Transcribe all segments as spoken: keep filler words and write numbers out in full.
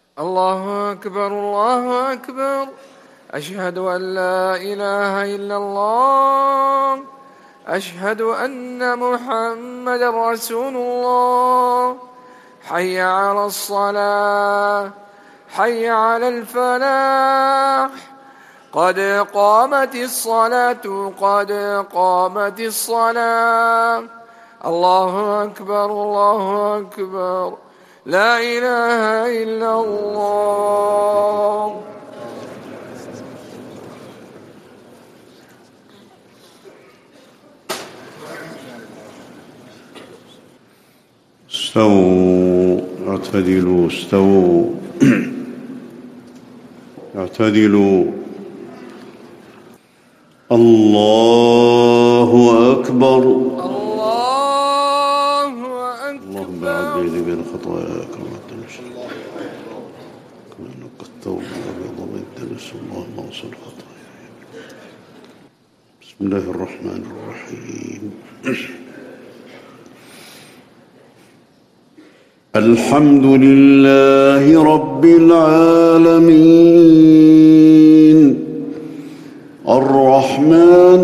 الله أكبر الله أكبر. أشهد أن لا إله إلا الله. أشهد أن محمد رسول الله. حي على الصلاة، حي على الفلاح، قد قامت الصلاة، قد قامت الصلاة. الله أكبر الله أكبر. لا إله إلا الله. استووا اعتدلوا استووا اعتدلوا. الله أكبر الله أكبر. اللهم عد بيني بين خطاياي كما تنشى كما نقى الثوب الأبيض من الدنس. اللهم اغسل خطاياي. بسم الله الرحمن الرحيم. الحمد لله رب العالمين الرحمن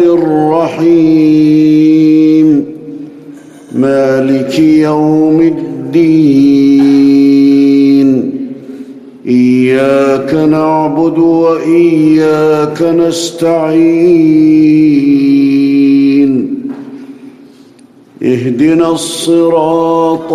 الرحيم مالك يوم الدين. إياك نعبد وإياك نستعين. اهدنا الصراط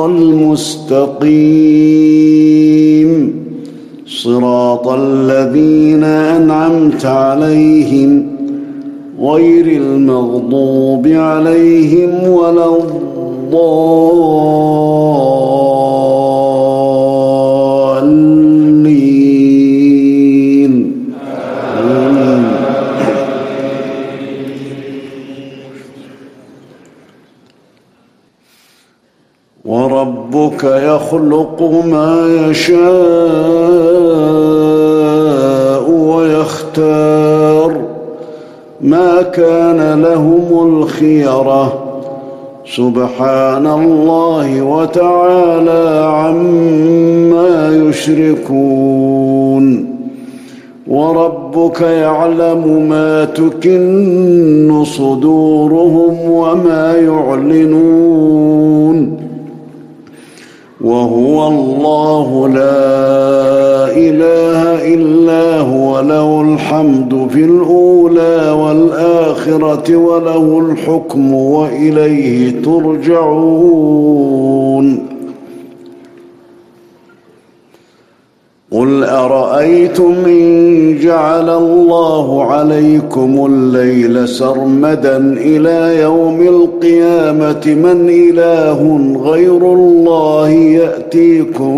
المستقيم صراط الذين أنعمت عليهم غير المغضوب عليهم ولا الضالين. وربك يخلق ما يشاء ويختار ما كان لهم الخيرة. سبحان الله وتعالى عما يشركون. وربك يعلم ما تكن صدورهم وما يعلنون. وهو الله لا إله إلا هو له الحمد في الأولى والآخرة وله الحكم وإليه ترجعون. قل أرأيتم إن جعل الله عليكم الليل سرمدا إلى يوم القيامة من إله غير الله يأتيكم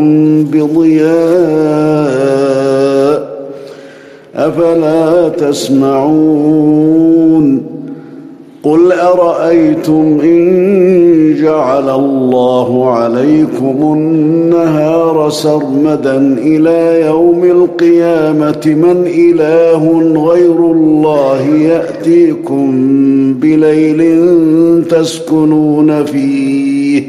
بضياء أفلا تسمعون. قل أرأيتم إن جعل الله عليكم النهار سرمدا إلى يوم القيامة من إله غير الله يأتيكم بليل تسكنون فيه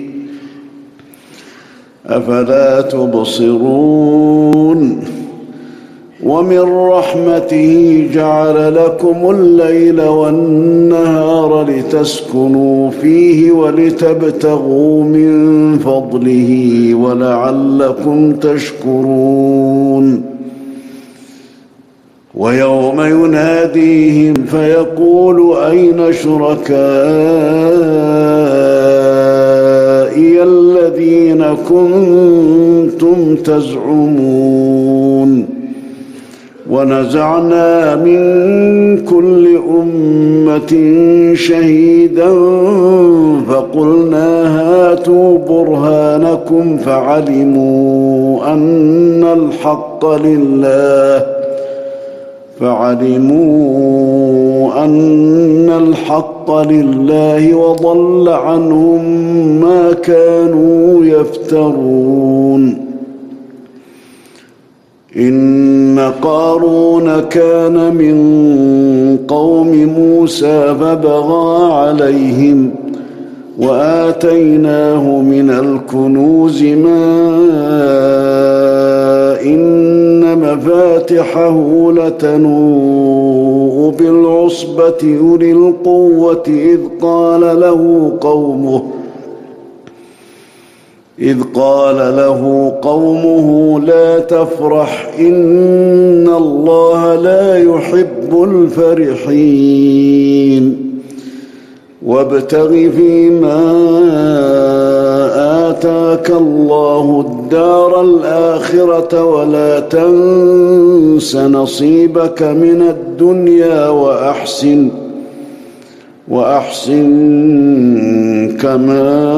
أفلا تبصرون. ومن رحمته جعل لكم الليل والنهار لتسكنوا فيه ولتبتغوا من فضله ولعلكم تشكرون. ويوم يناديهم فيقول أين شركائي الذين كنتم تزعمون. ونزعنا من كل أمة شهيدا فقلنا هاتوا برهانكم فعلموا أن الحق لله فعلموا أن الحق لله وضل عنهم ما كانوا يفترون. إن قارون كان من قوم موسى فبغى عليهم وآتيناه من الكنوز ما إن مفاتحه لتنوء بالعصبة أولي القوة إذ قال له قومه إذ قال له قومه لا تفرح إن الله لا يحب الفرحين وابتغ فيما آتاك الله الدار الآخرة ولا تنس نصيبك من الدنيا وأحسن وأحسن كما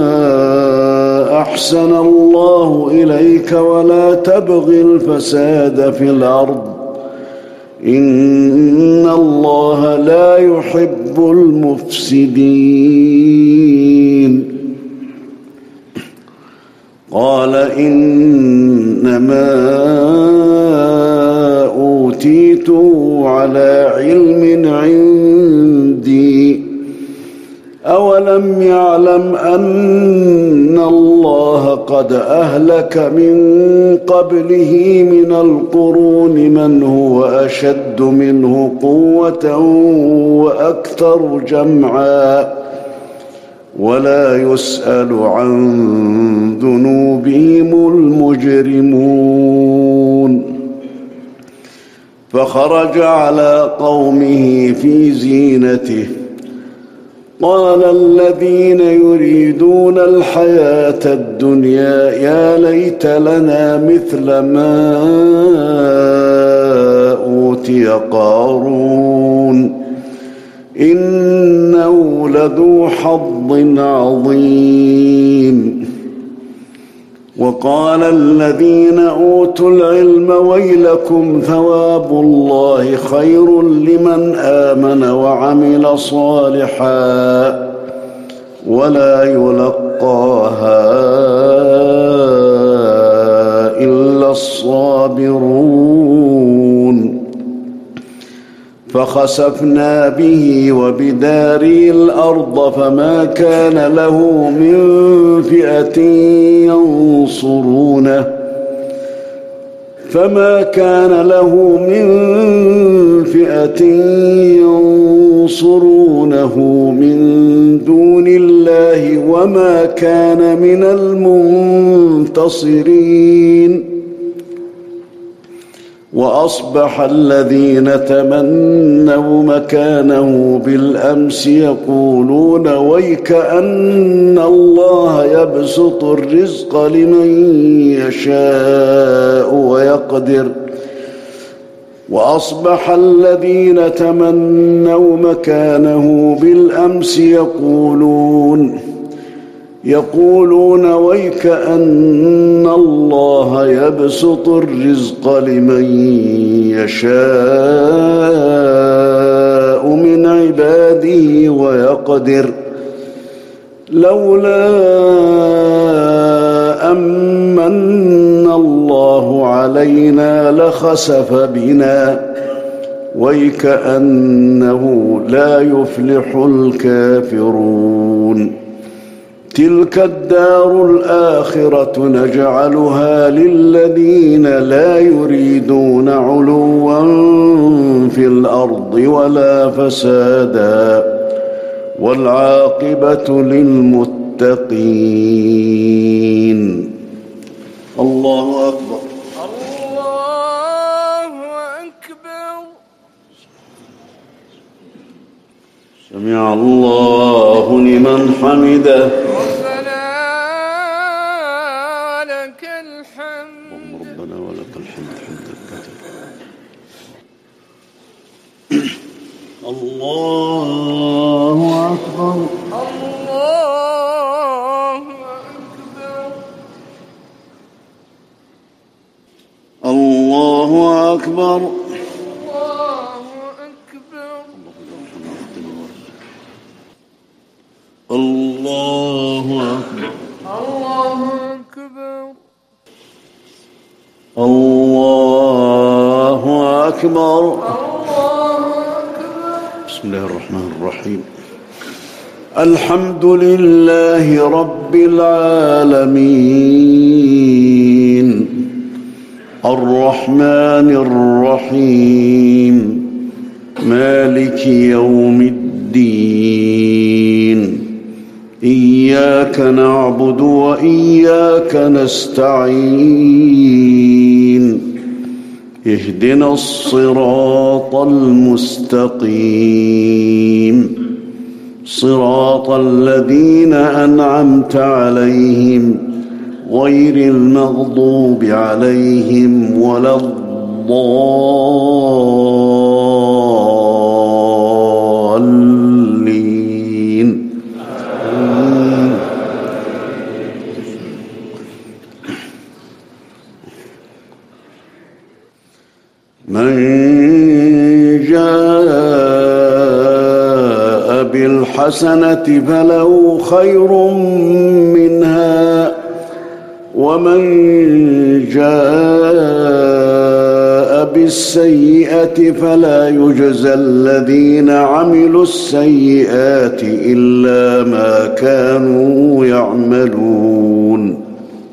أحسن الله إليك ولا تبغ الفساد في الأرض إن الله لا يحب المفسدين. قال إنما أوتيته على علم عندي أولم يعلم أن الله قد أهلك من قبله من القرون من هو أشد منه قوة وأكثر جمعا ولا يسأل عن ذنوبهم المجرمون. فخرج على قومه في زينته قال الذين يريدون الحياة الدنيا يا ليت لنا مثل ما أوتي قارون إنه لذو حظ عظيم. وقال الذين أوتوا العلم ويلكم ثواب الله خير لمن آمن وعمل صالحا ولا يلقاها إلا الصابرون. فخسفنا به وبداره الأرض فما كان له من فئة ينصرونه فما كان له من فئة ينصرونه من دون الله وما كان من المنتصرين. وأصبح الذين تمنوا مكانه بالأمس يقولون ويك أن الله يبسط الرزق لمن يشاء ويقدر وأصبح الذين تمنوا مكانه بالأمس يقولون يقولون ويك أن الله يبسط الرزق لمن يشاء من عباده ويقدر لولا أمن الله علينا لخسف بنا ويك أنه لا يفلح الكافرون. تلك الدار الآخرة نجعلها للذين لا يريدون علوا في الأرض ولا فسادا والعاقبة للمتقين. الله أكبر. الله أكبر. سمع الله لمن حمده. ربنا لك الحمد. ربنا ولك الحمد حمدا كثيرا. الله أكبر. الله أكبر. الله أكبر. الله أكبر. الله أكبر. الله أكبر. الله أكبر. بسم الله الرحمن الرحيم. الحمد لله رب العالمين الرحمن الرحيم مالك يوم الدين إياك نعبد وإياك نستعين اهدنا الصراط المستقيم صراط الذين أنعمت عليهم غير المغضوب عليهم ولا الضالين. من جاء بالحسنة فله خير منها ومن جاء بالسيئة فلا يجزى الذين عملوا السيئات إلا ما كانوا يعملون.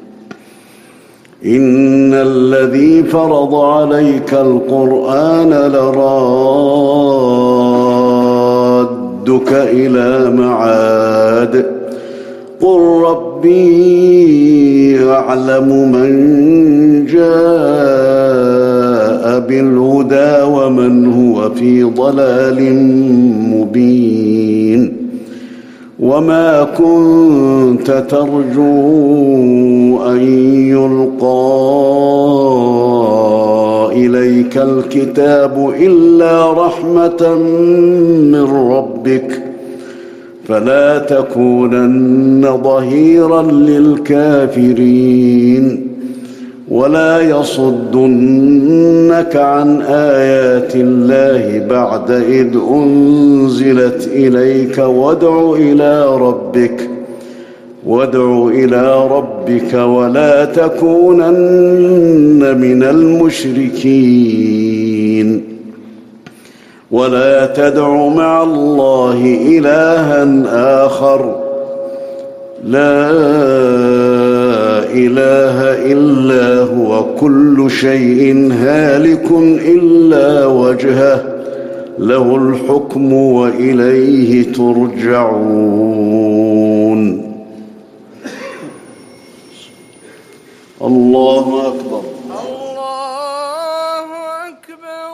إن الذي فرض عليك القرآن لرادك إلى معاد قل ربي أعلم من جاء بالهدى ومن هو في ضلال مبين. وما كنت ترجو أن يلقى إليك الكتاب إلا رحمة من ربك فلا تكونن ظهيرا للكافرين ولا يصدنك عن آيات الله بعد إذ أنزلت إليك وادع إلى ربك وادع إلى ربك ولا تكونن من المشركين ولا تدع مع الله إلها آخر لا إله إلا هو كل شيء هالك إلا وجهه له الحكم وإليه ترجعون. الله أكبر. الله أكبر.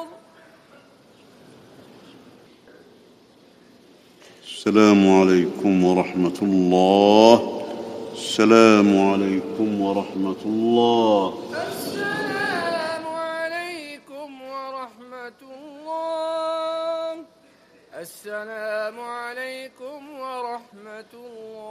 السلام عليكم ورحمة الله. السلام عليكم ورحمة الله. السلام عليكم ورحمة الله. السلام عليكم ورحمة الله.